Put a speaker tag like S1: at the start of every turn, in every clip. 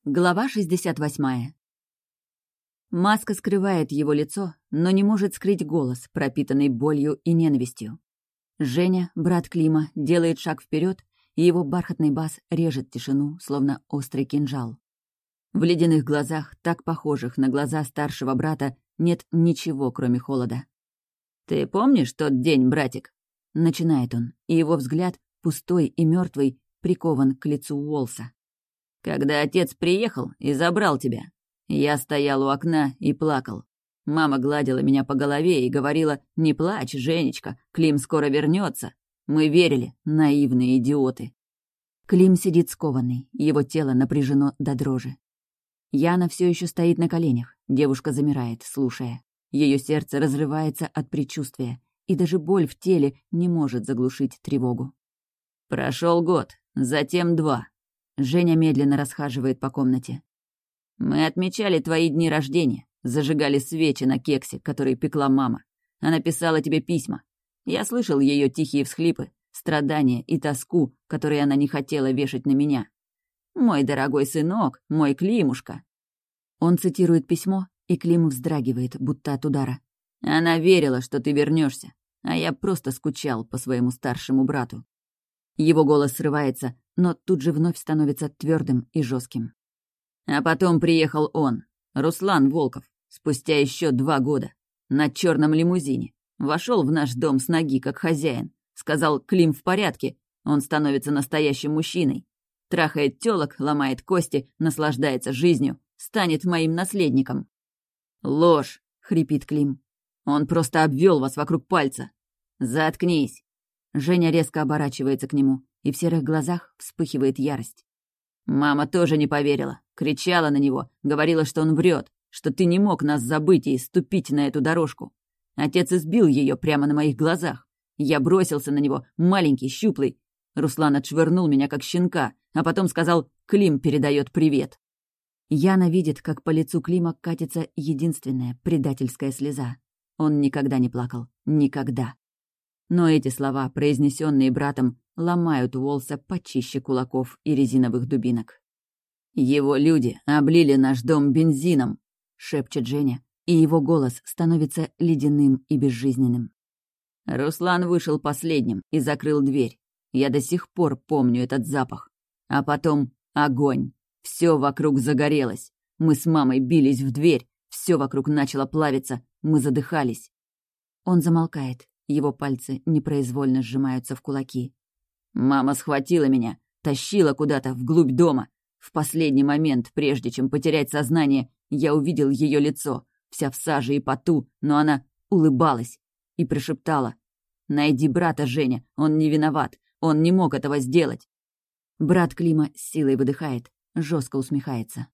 S1: Глава 68. Маска скрывает его лицо, но не может скрыть голос, пропитанный болью и ненавистью. Женя, брат Клима, делает шаг вперед, и его бархатный бас режет тишину, словно острый кинжал. В ледяных глазах, так похожих на глаза старшего брата, нет ничего, кроме холода. «Ты помнишь тот день, братик?» — начинает он, и его взгляд, пустой и мертвый, прикован к лицу Уолса. «Когда отец приехал и забрал тебя, я стоял у окна и плакал. Мама гладила меня по голове и говорила: «Не плачь, Женечка, Клим скоро вернется». Мы верили, наивные идиоты. Клим сидит скованный, его тело напряжено до дрожи. Яна все еще стоит на коленях, девушка замирает, слушая. Ее сердце разрывается от предчувствия, и даже боль в теле не может заглушить тревогу. Прошел год, затем 2. Женя медленно расхаживает по комнате. «Мы отмечали твои дни рождения, зажигали свечи на кексе, который пекла мама. Она писала тебе письма. Я слышал ее тихие всхлипы, страдания и тоску, которые она не хотела вешать на меня. Мой дорогой сынок, мой Климушка». Он цитирует письмо, и Клим вздрагивает, будто от удара. «Она верила, что ты вернешься, а я просто скучал по своему старшему брату». Его голос срывается, но тут же вновь становится твердым и жестким. А потом приехал он, Руслан Волков, спустя еще 2 года, на черном лимузине. Вошел в наш дом с ноги, как хозяин. Сказал: «Клим в порядке». Он становится настоящим мужчиной. Трахает тёлок, ломает кости, наслаждается жизнью, станет моим наследником. «Ложь!» — хрипит Клим. «Он просто обвел вас вокруг пальца». «Заткнись!» Женя резко оборачивается к нему, и в серых глазах вспыхивает ярость. «Мама тоже не поверила, кричала на него, говорила, что он врет, что ты не мог нас забыть и ступить на эту дорожку. Отец избил ее прямо на моих глазах. Я бросился на него, маленький, щуплый. Руслан отшвырнул меня, как щенка, а потом сказал: «Клим передает привет». Яна видит, как по лицу Клима катится единственная предательская слеза. Он никогда не плакал. Никогда. Но эти слова, произнесенные братом, ломают Уолса почище кулаков и резиновых дубинок. «Его люди облили наш дом бензином», — шепчет Женя, и его голос становится ледяным и безжизненным. Руслан вышел последним и закрыл дверь. Я до сих пор помню этот запах. А потом огонь. Все вокруг загорелось. Мы с мамой бились в дверь. Все вокруг начало плавиться. Мы задыхались. Он замолкает. Его пальцы непроизвольно сжимаются в кулаки. Мама схватила меня, тащила куда-то вглубь дома. В последний момент, прежде чем потерять сознание, я увидел ее лицо, вся в саже и поту, но она улыбалась и прошептала: «Найди брата, Женя, он не виноват, он не мог этого сделать». Брат Клима с силой выдыхает, жестко усмехается.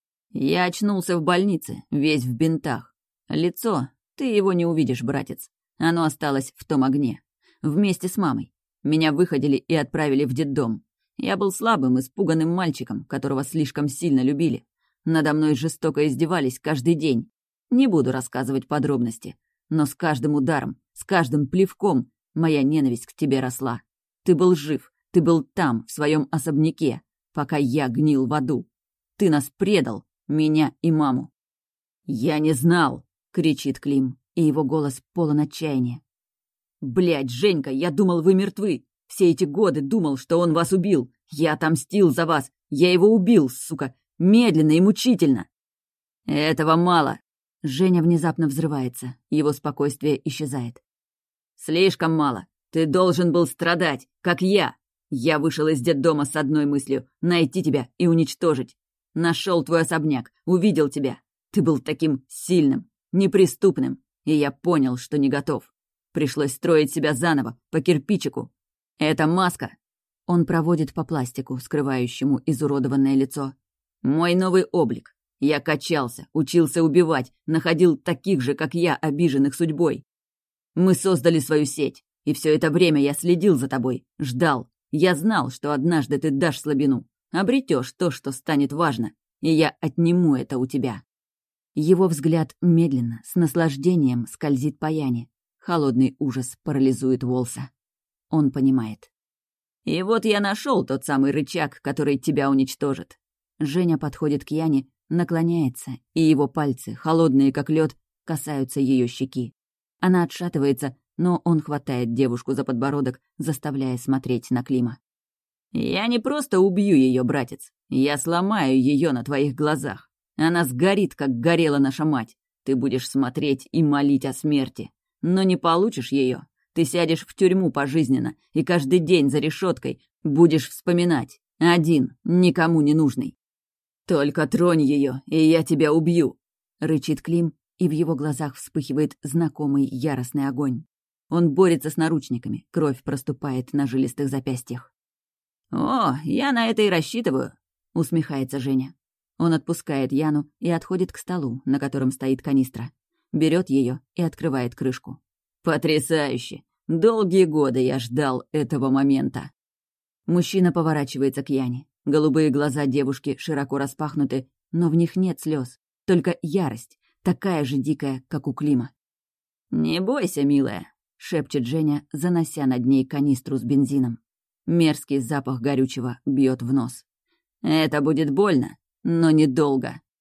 S1: Я очнулся в больнице, весь в бинтах. Лицо, ты его не увидишь, братец. Оно осталось в том огне. Вместе с мамой. Меня выходили и отправили в детдом. Я был слабым, испуганным мальчиком, которого слишком сильно любили. Надо мной жестоко издевались каждый день. Не буду рассказывать подробности. Но с каждым ударом, с каждым плевком моя ненависть к тебе росла. Ты был жив, ты был там, в своем особняке, пока я гнил в аду. Ты нас предал, меня и маму. «Я не знал!» — кричит Клим, и его голос полон отчаяния. «Блядь, Женька, я думал, вы мертвы. Все эти годы думал, что он вас убил. Я отомстил за вас. Я его убил, сука, медленно и мучительно». «Этого мало». Женя внезапно взрывается, его спокойствие исчезает. «Слишком мало. Ты должен был страдать, как я. Я вышел из детдома с одной мыслью — найти тебя и уничтожить. Нашел твой особняк, увидел тебя. Ты был таким сильным, неприступным, и я понял, что не готов. Пришлось строить себя заново, по кирпичику. Это маска». Он проводит по пластику, скрывающему изуродованное лицо. «Мой новый облик. Я качался, учился убивать, находил таких же, как я, обиженных судьбой. Мы создали свою сеть, и все это время я следил за тобой, ждал. Я знал, что однажды ты дашь слабину, обретешь то, что станет важно, и я отниму это у тебя». Его взгляд медленно, с наслаждением скользит по Яне. Холодный ужас парализует Уолса. Он понимает. «И вот я нашел тот самый рычаг, который тебя уничтожит. Женя подходит к Яне, наклоняется, и его пальцы, холодные как лед, касаются ее щеки. Она отшатывается, но он хватает девушку за подбородок, заставляя смотреть на Клима. «Я не просто убью ее, братец. Я сломаю ее на твоих глазах. Она сгорит, как горела наша мать. Ты будешь смотреть и молить о смерти. Но не получишь ее. Ты сядешь в тюрьму пожизненно, и каждый день за решеткой будешь вспоминать. Один, никому не нужный. Только тронь ее, и я тебя убью!» — рычит Клим, и в его глазах вспыхивает знакомый яростный огонь. Он борется с наручниками, кровь проступает на жилистых запястьях. «О, я на это и рассчитываю», — усмехается Женя. Он отпускает Яну и отходит к столу, на котором стоит канистра. Берет ее и открывает крышку. «Потрясающе! Долгие годы я ждал этого момента!» Мужчина поворачивается к Яне. Голубые глаза девушки широко распахнуты, но в них нет слез, только ярость, такая же дикая, как у Клима. «Не бойся, милая», — шепчет Женя, занося над ней канистру с бензином. Мерзкий запах горючего бьет в нос. «Это будет больно, но недолго».